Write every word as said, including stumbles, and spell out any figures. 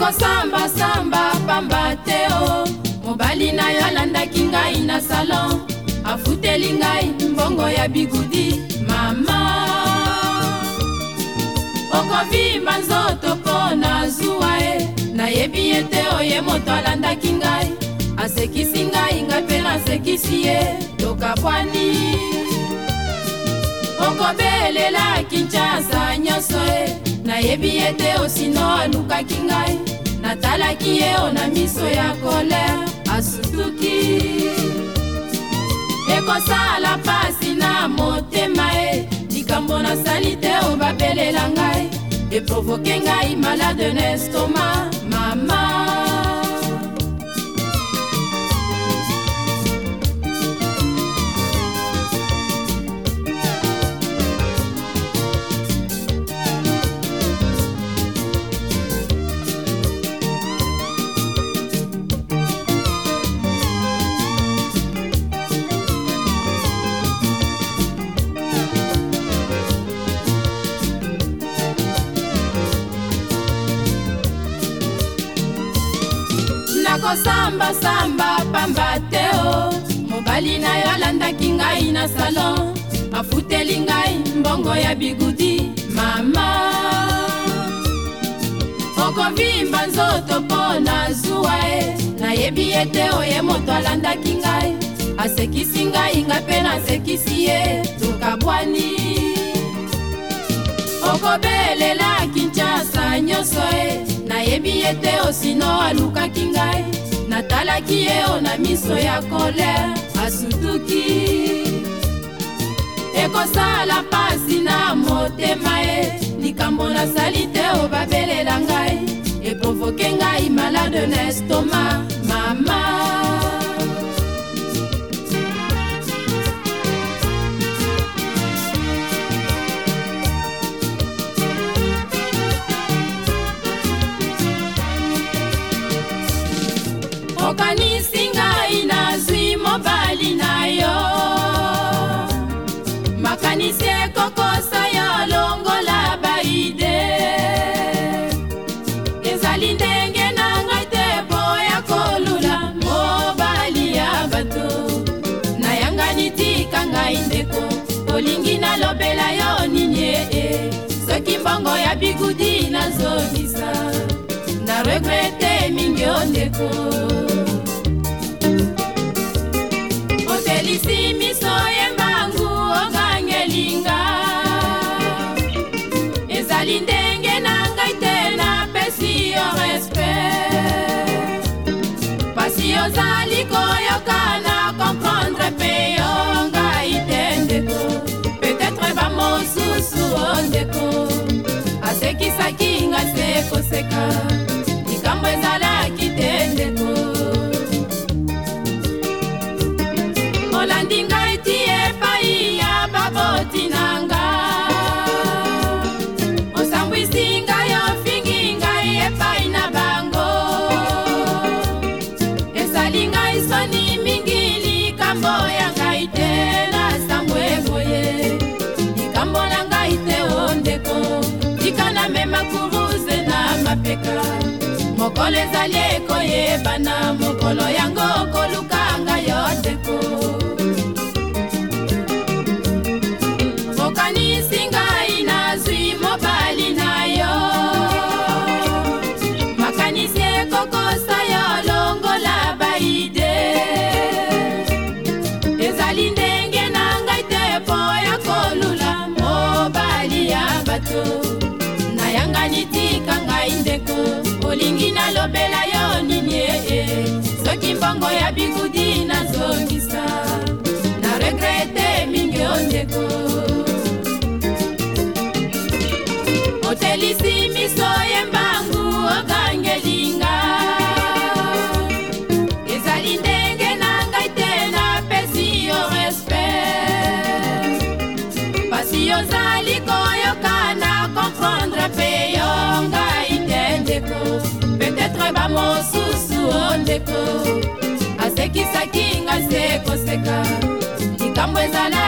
Nakosamba samba pamba teo, mobali na yo alandaki ngai na salon, afuteli ngai mbongo ya bigudi. Mama, okovimba nzoto po na zuwa e, nayebi ete oye moto alandaki ngai, asekisi ngai ngai mpe nasekisi ye, tokabwani. Okobelela Kinshasa nyonso e, nayebi ete osino alukaki ngai, natalaki ye o na miso ya kolere, asutuki. Ekosala pasi na motema e, likambo nasali te obabelela ngai, eprovoke ngai malade na estomac. Mama, nakosamba samba pamba teo, mobali na yo alandaki ngai na salon, afuteli ngai mbongo ya bigudi. Mama, okovimba nzoto po na zuwa e, nayebi ete oye moto alandaki ngai, asekisi ngai ngai mpe nasekisi ye, tokabwani. Okobelela Kinshasa nyonso e, nayebi ete osino alukaki ngai, natalaki ye o na miso ya kolere, asutuki. Ekosala pasi na motema e, likambo nasali te obabelela ngai, eprovoke ngai malade na estomac. Mama, okanisi ngai nazwi mobali na yo, makanisi ekokosa yo longola baide. Ezali ndenge na ngai te boya kolula mobali ya bato, nayangani tika ngai ndeko, olingi nalobela yo nini e, soki mbongo ya bigudi nazongisa, na regrete mingi o ndeko. Otelisi miso yembangu ogangelinga, ezali ndenge na ngai te napesi yo respect, pasi ozali koyoka na comprendre pe yo ngai te ndeko, peut-être bamosusu o ndeko, asekisaki ngai sekoseka, likambo ezalaki te ndeko. Olandi ngai ti epai ya baboti nanga, osambwisi ngai ofingi ngai epai na bango, esali ngai soni mingi likambo ya ngai te nasango eboye, likambo na ngai te o ndeko, tika na mema kuruze na mapeka, mokolo ezali ekoyebana, mokolo yango koluka ngai yo ndeko. Okanisi ngai nazwi mobali na yo, makanisi ekokosa yo longola baide. Ezali ndenge na ngai te po ya kolula mobali ya bato, nayangani tika ngai ndeko, olingi nalobela yo nini e, soki mbongo ya bigudi nazongisa, na regrete mingi o ndeko. Otelisi miso yembangu ogangelinga, ezali ndenge na ngai te napesi yo respect, pasi ozali koyoka na comprendre pe yo ngai te ndeko, peut-être bamosusu o ndeko, asekisaki ngai sekoseka, likambo ezala